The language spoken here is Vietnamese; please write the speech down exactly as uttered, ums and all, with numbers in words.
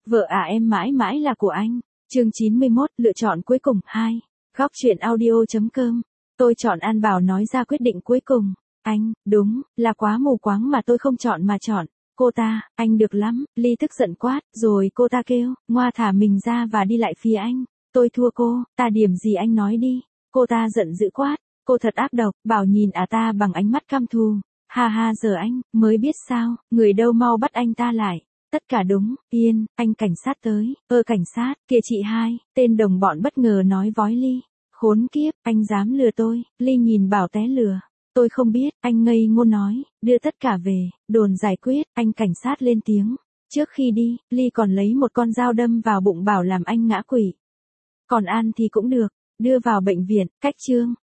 Vợ à em mãi mãi là của anh. Chương chín mươi mốt, lựa chọn cuối cùng, hai. Góc truyện audio chấm com. Tôi chọn An Bảo nói ra quyết định cuối cùng. Anh, đúng, là quá mù quáng mà tôi không chọn mà chọn. Cô ta, anh được lắm, Ly tức giận quát, rồi cô ta kêu, ngoa thả mình ra và đi lại phía anh. Tôi thua cô, ta điểm gì anh nói đi. Cô ta giận dữ quát, cô thật ác độc, Bảo nhìn à ta bằng ánh mắt căm thù. Ha ha giờ anh, mới biết sao, người đâu mau bắt anh ta lại. Tất cả đúng, yên, anh cảnh sát tới, ơ cảnh sát, kìa chị hai, tên đồng bọn bất ngờ nói vói Ly. Khốn kiếp, anh dám lừa tôi, Ly nhìn Bảo té lừa. Tôi không biết, anh ngây ngô nói, đưa tất cả về, đồn giải quyết, anh cảnh sát lên tiếng. Trước khi đi, Ly còn lấy một con dao đâm vào bụng Bảo làm anh ngã quỵ. Còn An thì cũng được, đưa vào bệnh viện, cách chương.